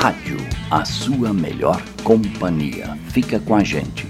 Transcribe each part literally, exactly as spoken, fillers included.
Rádio, a sua melhor companhia. Fica com a gente.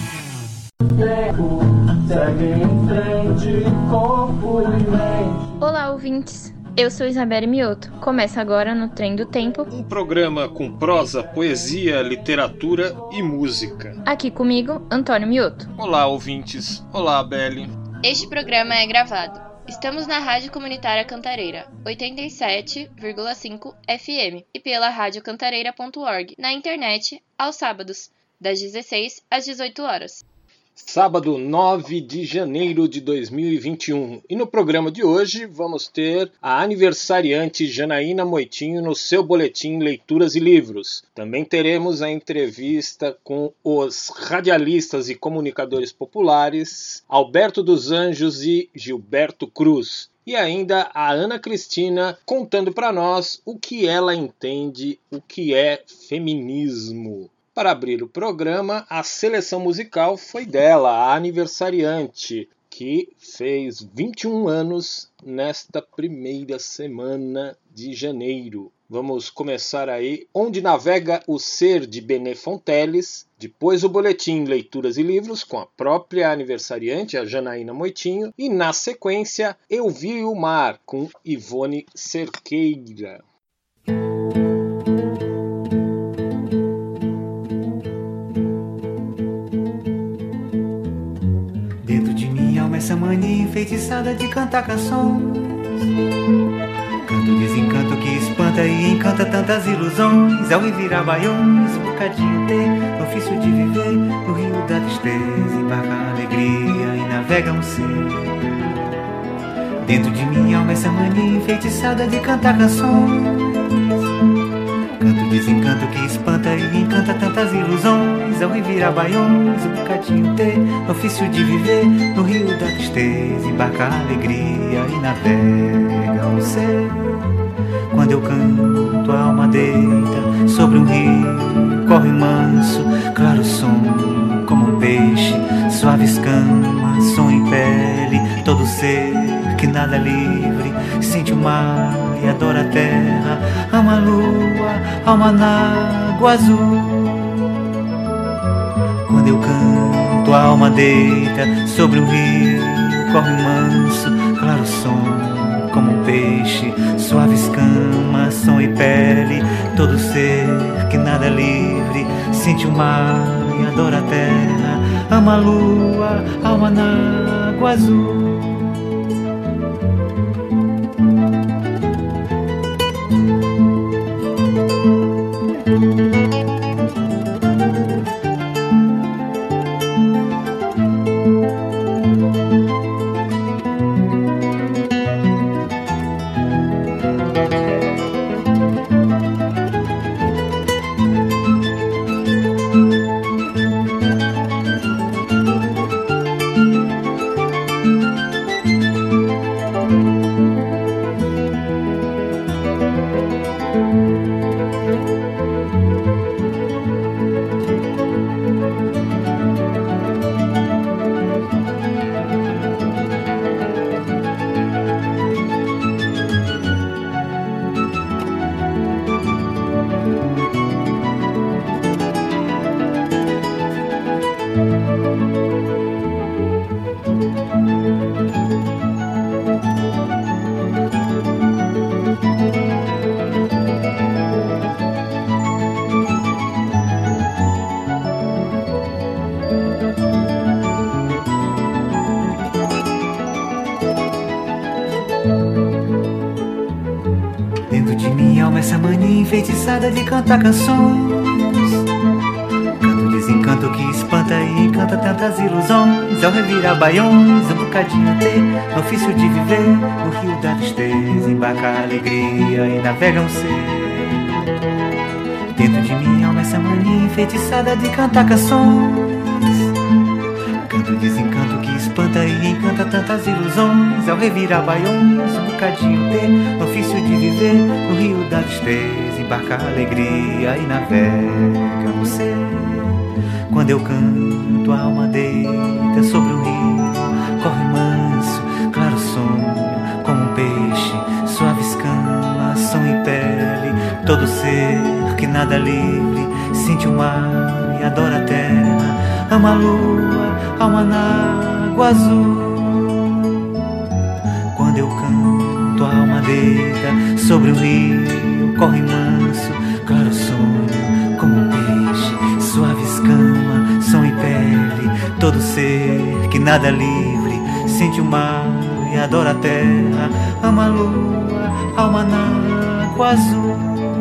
Olá, ouvintes. Eu sou Isabelle Mioto. Começa agora no Trem do Tempo, um programa com prosa, poesia, literatura e música. Aqui comigo, Antônio Mioto. Olá, ouvintes. Olá, Belle. Este programa é gravado. Estamos na Rádio Comunitária Cantareira, oitenta e sete vírgula cinco F M, e pela rádio cantareira ponto org, na internet, aos sábados, das dezesseis às dezoito horas. Sábado nove de janeiro de dois mil e vinte e um. E no programa de hoje vamos ter a aniversariante Janaína Moitinho no seu boletim Leituras e Livros. Também teremos a entrevista com os radialistas e comunicadores populares Alberto dos Anjos e Gilberto Cruz. E ainda a Ana Cristina contando para nós o que ela entende, o que é feminismo. Para abrir o programa, a seleção musical foi dela, a aniversariante, que fez vinte e um anos nesta primeira semana de janeiro. Vamos começar aí, Onde Navega o Ser, de Bené Fonteles, depois o boletim Leituras e Livros, com a própria aniversariante, a Janaína Moitinho, e na sequência, Eu Vi o Mar, com Ivone Cerqueira. Essa mania enfeitiçada de cantar canções, canto desencanto que espanta e encanta tantas ilusões. Ao revirar baiões, um bocadinho tem ofício de viver no rio da tristeza, embarca a alegria e navega um ser. Dentro de minha alma essa mania enfeitiçada de cantar canções, canto desencanto que espanta e encanta tantas ilusões. Ao revirar baiões, um bocadinho ter ofício de viver no rio da tristeza, embarca a alegria e navega um ser. Quando eu canto, a alma deita sobre um rio, corre manso, claro som, como um peixe, suave escama, som em pele. Todo ser que nada livre sente o mar e adora a terra, ama a lua, alma na água azul. Quando eu canto, a alma deita sobre um rio, corre manso, claro som, como um peixe, suave escama, som e pele. Todo ser que nada livre sente o mar e adora a terra, ama a lua, alma na água azul. Enfeitiçada de cantar canções, canto desencanto que espanta e encanta tantas ilusões. Ao revirar baiões, um bocadinho ter ofício de viver no rio da tristeza, embarca a alegria e navega um ser. Dentro de minha alma essa mania enfeitiçada de cantar canções, canto desencanto que espanta e encanta tantas ilusões. Ao revirar baiões, um bocadinho ter ofício de viver no rio da tristeza, embarca a alegria e navega um ser. Quando eu canto, a alma deita sobre o rio, corre manso, claro som, como um peixe, suave escama, som e pele. Todo ser que nada livre, sente o mar e adora a terra, ama a lua, alma na água azul. Quando eu canto, a alma deita sobre o rio, corre manso, claro sonho, como um peixe, suave escama, som e pele, todo ser que nada livre, sente o mar e adora a terra, ama a lua, alma na água azul.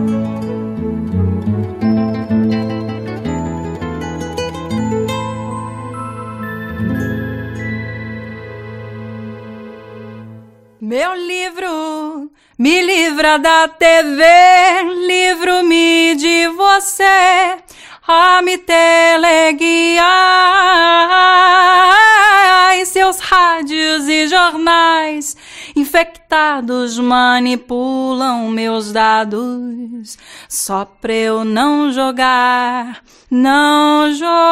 Meu livro me livra da T V, livro-me de você a me teleguiar. E seus rádios e jornais infectados manipulam meus dados só pra eu não jogar, não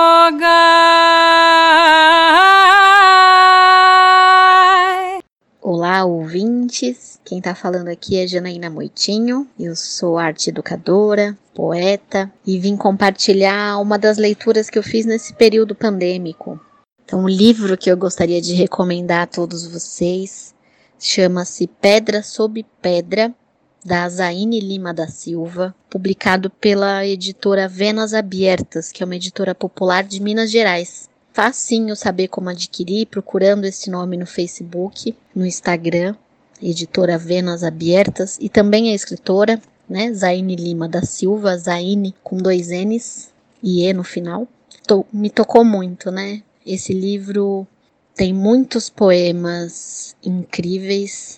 jogar. Olá, ouvintes! Quem tá falando aqui é Janaína Moitinho. Eu sou arte educadora, poeta e vim compartilhar uma das leituras que eu fiz nesse período pandêmico. Então, o livro que eu gostaria de recomendar a todos vocês chama-se Pedra Sob Pedra, da Zaine Lima da Silva, publicado pela editora Venas Abertas, que é uma editora popular de Minas Gerais. Facinho saber como adquirir, procurando esse nome no Facebook, no Instagram, editora Venas Abertas, e também a escritora, né, Zaine Lima da Silva, Zaine com dois N's e E no final. Tô, me tocou muito, né? Esse livro tem muitos poemas incríveis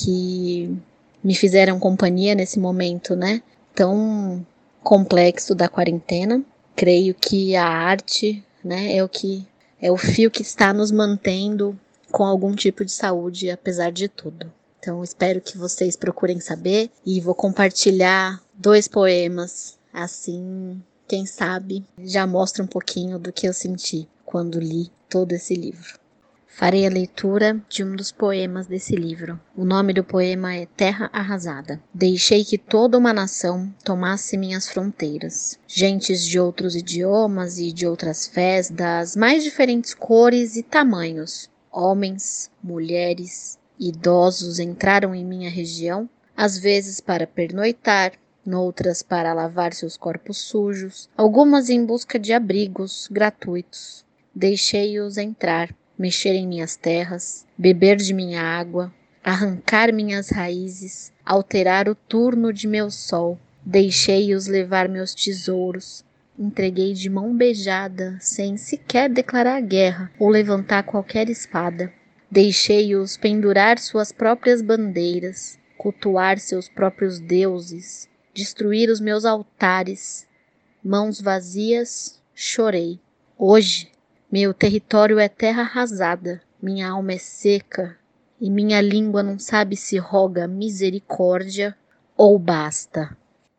que me fizeram companhia nesse momento, né, tão complexo da quarentena. Creio que a arte, né, é o que é o fio que está nos mantendo com algum tipo de saúde, apesar de tudo. Então, espero que vocês procurem saber e vou compartilhar dois poemas, assim, quem sabe, já mostra um pouquinho do que eu senti quando li todo esse livro. Farei a leitura de um dos poemas desse livro. O nome do poema é Terra Arrasada. Deixei que toda uma nação tomasse minhas fronteiras. Gentes de outros idiomas e de outras fés, das mais diferentes cores e tamanhos. Homens, mulheres, idosos entraram em minha região, às vezes para pernoitar, noutras para lavar seus corpos sujos, algumas em busca de abrigos gratuitos. Deixei-os entrar, mexer em minhas terras, beber de minha água, arrancar minhas raízes, alterar o turno de meu sol. Deixei-os levar meus tesouros, entreguei de mão beijada, sem sequer declarar guerra ou levantar qualquer espada. Deixei-os pendurar suas próprias bandeiras, cultuar seus próprios deuses, destruir os meus altares. Mãos vazias, chorei. Hoje, meu território é terra arrasada, minha alma é seca e minha língua não sabe se roga misericórdia ou basta.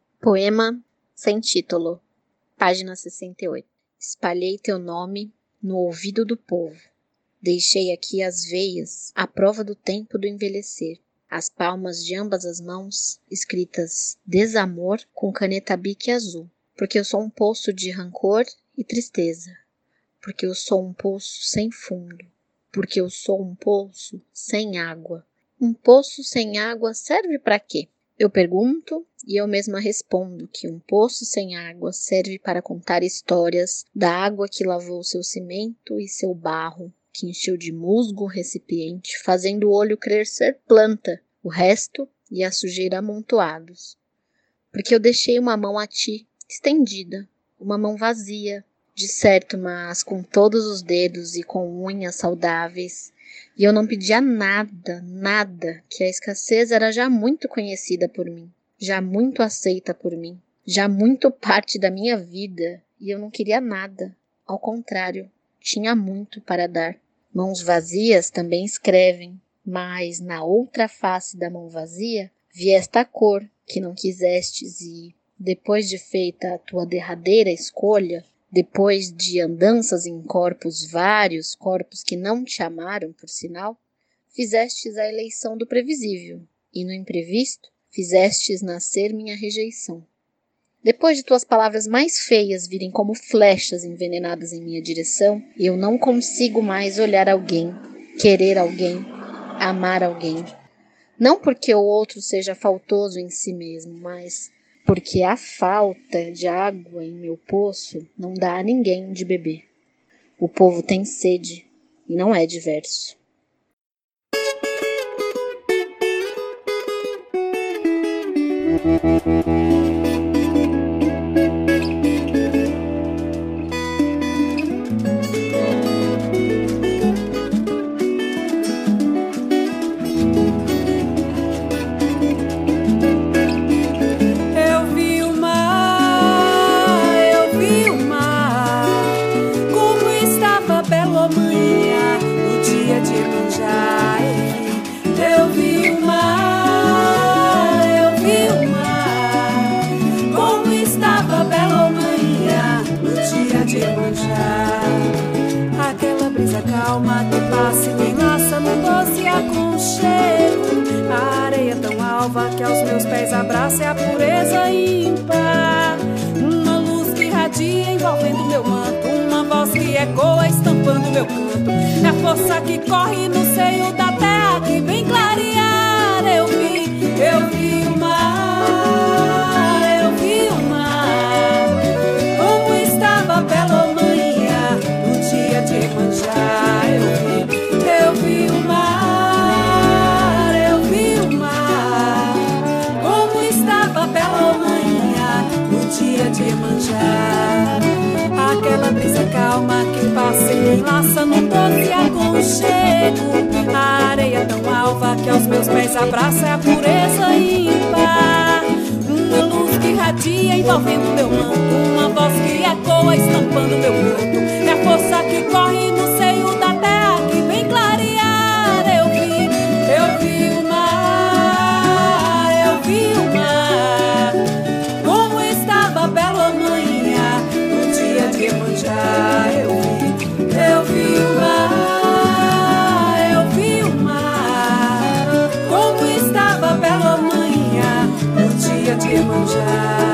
Poema sem título, página sessenta e oito. Espalhei teu nome no ouvido do povo. Deixei aqui as veias, à prova do tempo do envelhecer. As palmas de ambas as mãos, escritas desamor com caneta bique azul. Porque eu sou um poço de rancor e tristeza. Porque eu sou um poço sem fundo. Porque eu sou um poço sem água. Um poço sem água serve para quê? Eu pergunto e eu mesma respondo que um poço sem água serve para contar histórias da água que lavou seu cimento e seu barro, que encheu de musgo o recipiente, fazendo o olho crer ser planta, o resto e a sujeira amontoados. Porque eu deixei uma mão a ti, estendida, uma mão vazia, de certo, mas com todos os dedos e com unhas saudáveis, e eu não pedia nada, nada, que a escassez era já muito conhecida por mim, já muito aceita por mim, já muito parte da minha vida, e eu não queria nada, ao contrário, tinha muito para dar. Mãos vazias também escrevem, mas na outra face da mão vazia vi esta cor que não quisestes e, depois de feita a tua derradeira escolha, depois de andanças em corpos vários, corpos que não te amaram, por sinal, fizestes a eleição do previsível, e no imprevisto fizestes nascer minha rejeição. Depois de tuas palavras mais feias virem como flechas envenenadas em minha direção, eu não consigo mais olhar alguém, querer alguém, amar alguém. Não porque o outro seja faltoso em si mesmo, mas porque a falta de água em meu poço não dá a ninguém de beber. O povo tem sede e não é diverso. Calma que passa e me enlaça no doce aconchego. A areia tão alva que aos meus pés abraça é a pureza ímpar. Uma luz que radia envolvendo meu manto, uma voz que ecoa estampando meu canto. É a força que corre no seio da terra que vem clarear. Eu vi, eu vi o mar, eu vi o mar, como estava bela manhã no dia de Iemanjá. Eu vi o mar, eu vi o mar, como estava bela manhã no dia de Iemanjá. Aquela brisa calma que passa e me enlaça no doce aconchego. A areia tão alva que aos meus pés abraça é a pureza ímpar. Uma luz que radia envolvendo meu manto, uma voz que ecoa estampando meu canto. É a força que corre no seio da terra que vem clarear. Eu vi, eu vi o mar, eu vi o mar, como estava bela manhã no dia de Iemanjá. Eu vi, eu vi o mar, eu vi o mar, como estava bela manhã no dia de Iemanjá.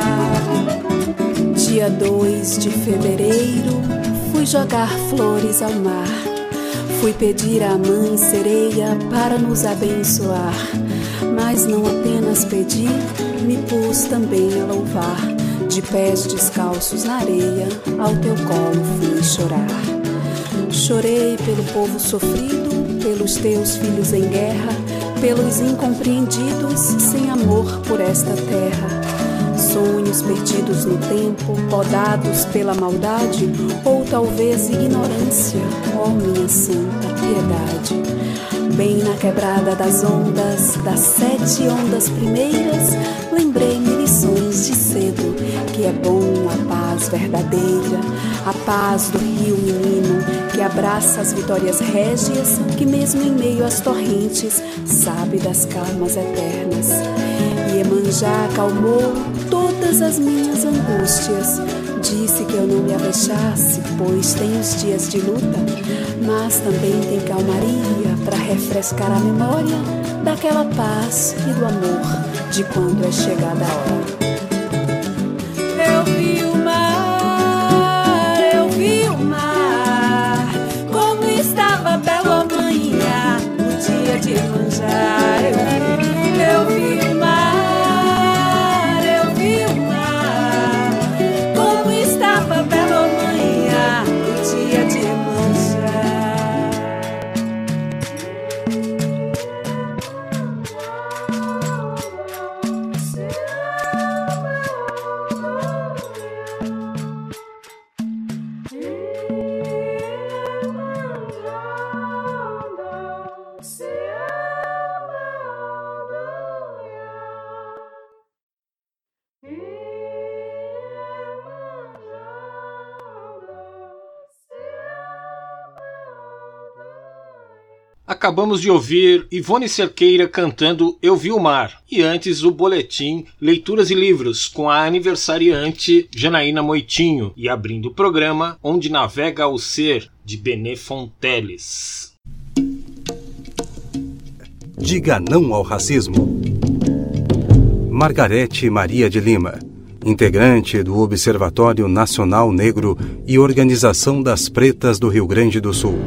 Dia dois de fevereiro, fui jogar flores ao mar. Fui pedir à mãe sereia para nos abençoar. Mas não apenas pedi, me pus também a louvar. De pés descalços na areia, ao teu colo fui chorar. Chorei pelo povo sofrido, pelos teus filhos em guerra, pelos incompreendidos, sem amor por esta terra. Sonhos perdidos no tempo, podados pela maldade, ou talvez ignorância, ó minha santa piedade. Bem na quebrada das ondas, das sete ondas primeiras, lembrei-me lições de cedo, que é bom a paz verdadeira, a paz do rio menino, que abraça as vitórias régias, que mesmo em meio às torrentes, sabe das calmas eternas. Iemanjá acalmou todas as minhas angústias, disse que eu não me avexasse, pois tem os dias de luta, mas também tem calmaria para refrescar a memória daquela paz e do amor de quando é chegada a hora. Eu vi o mar, eu vi o mar, como estava bela manhã no dia de Iemanjá. Eu vi, eu vi o mar, eu vi o mar, como estava bela manhã no dia de Iemanjá. Acabamos de ouvir Ivone Cerqueira cantando Eu Vi o Mar, e antes o boletim Leituras e Livros com a aniversariante Janaína Moitinho, e abrindo o programa Onde Navega o Ser, de Benê Fonteles. Diga não ao racismo. Margarete Maria de Lima, integrante do Observatório Nacional Negro e Organização das Pretas do Rio Grande do Sul.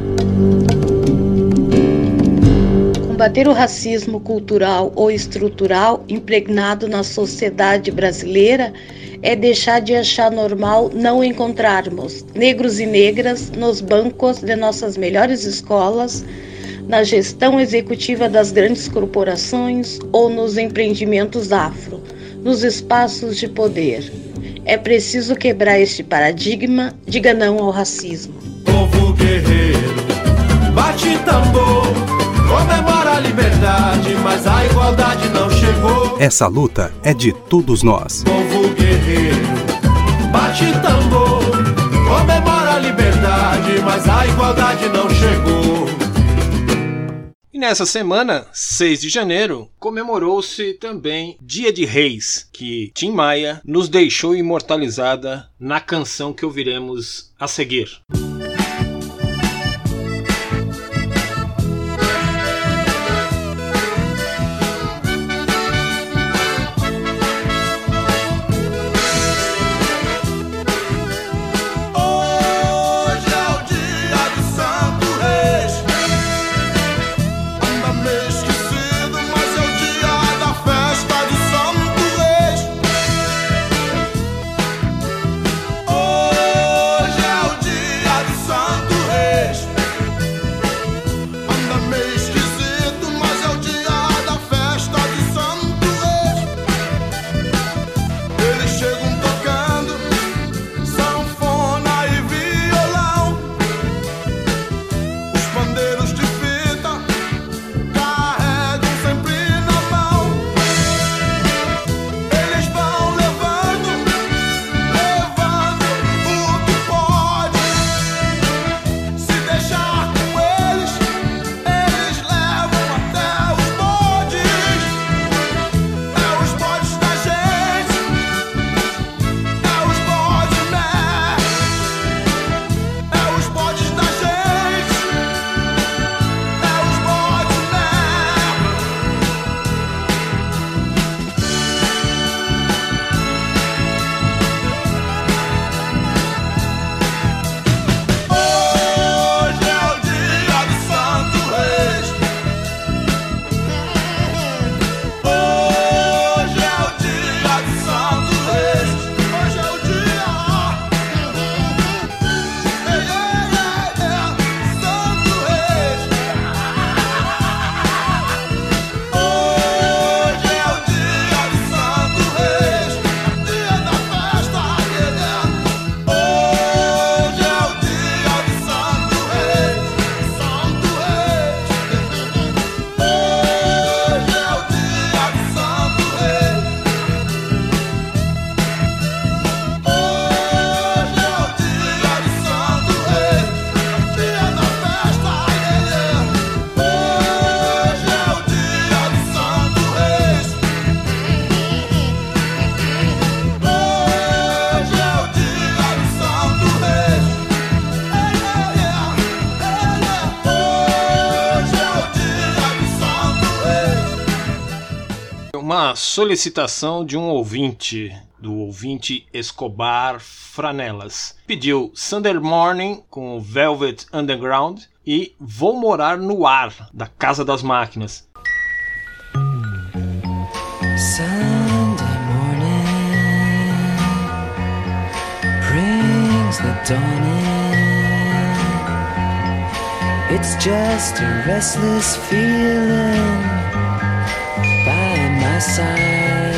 Combater o racismo cultural ou estrutural impregnado na sociedade brasileira é deixar de achar normal não encontrarmos negros e negras nos bancos de nossas melhores escolas, na gestão executiva das grandes corporações ou nos empreendimentos afro, nos espaços de poder. É preciso quebrar este paradigma, diga não ao racismo. Povo guerreiro, bate tambor, comemora a liberdade, mas a igualdade não chegou. Essa luta é de todos nós. Povo guerreiro, bate tambor, comemora a liberdade, mas a igualdade não chegou. E nessa semana, seis de janeiro, comemorou-se também Dia de Reis, que Tim Maia nos deixou imortalizada na canção que ouviremos a seguir. Uma solicitação de um ouvinte, do ouvinte Escobar Franelas. Pediu Sunday Morning com Velvet Underground e Vou Morar no Ar, da Casa das Máquinas. Sunday morning brings the dawn in. It's just a restless feeling by my side,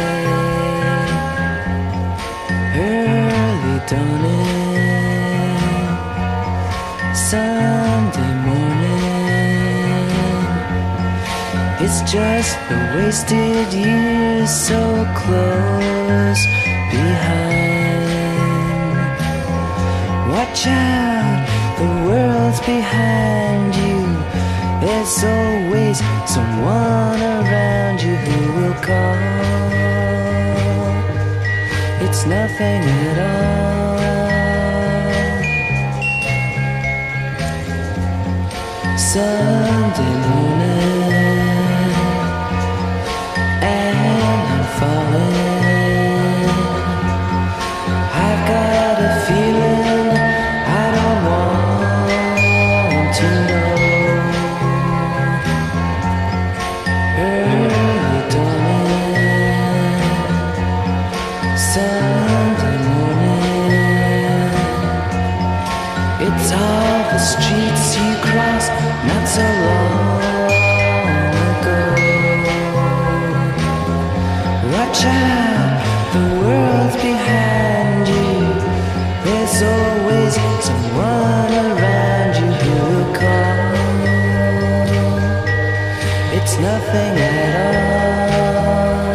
early dawning, Sunday morning. It's just the wasted years so close behind. Watch out, the world's behind you. There's always someone around you who will call. It's nothing at all. Sunday morning, and I'm falling. streets you crossed not so long ago. Watch out, the world's behind you. There's always someone around you who'll call. It's nothing at all.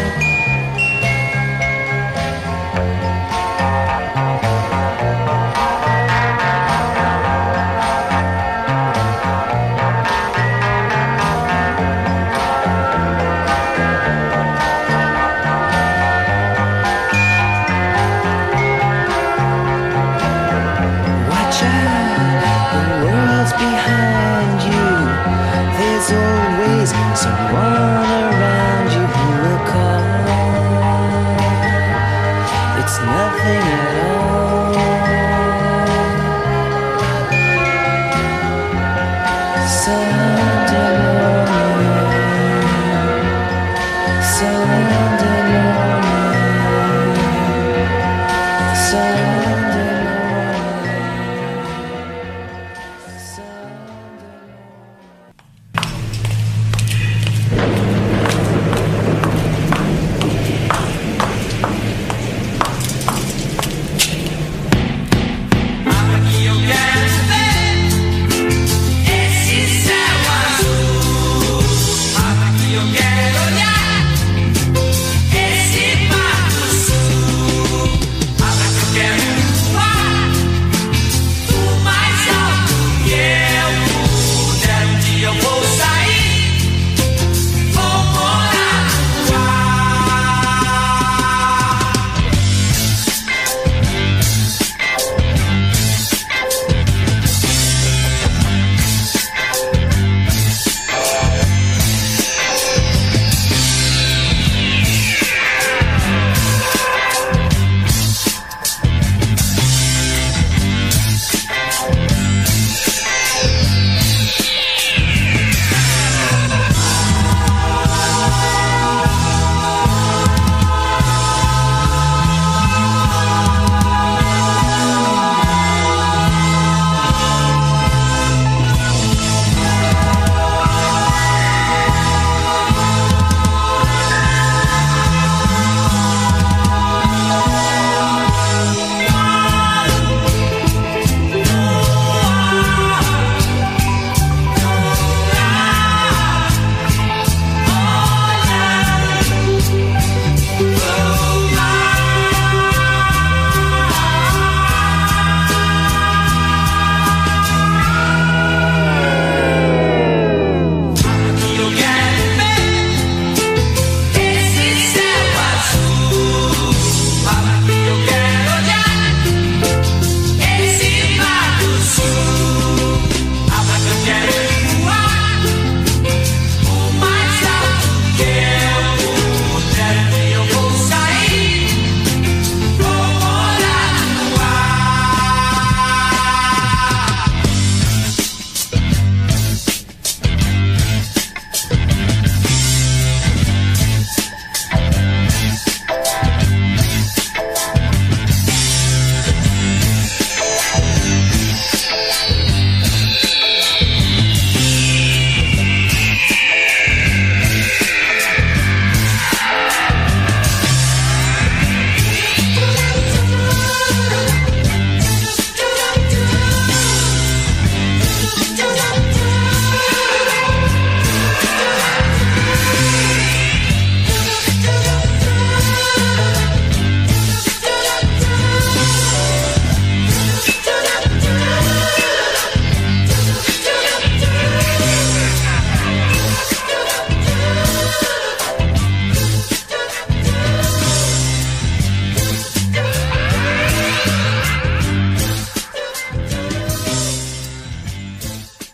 Someone around you who will call. It's nothing at all.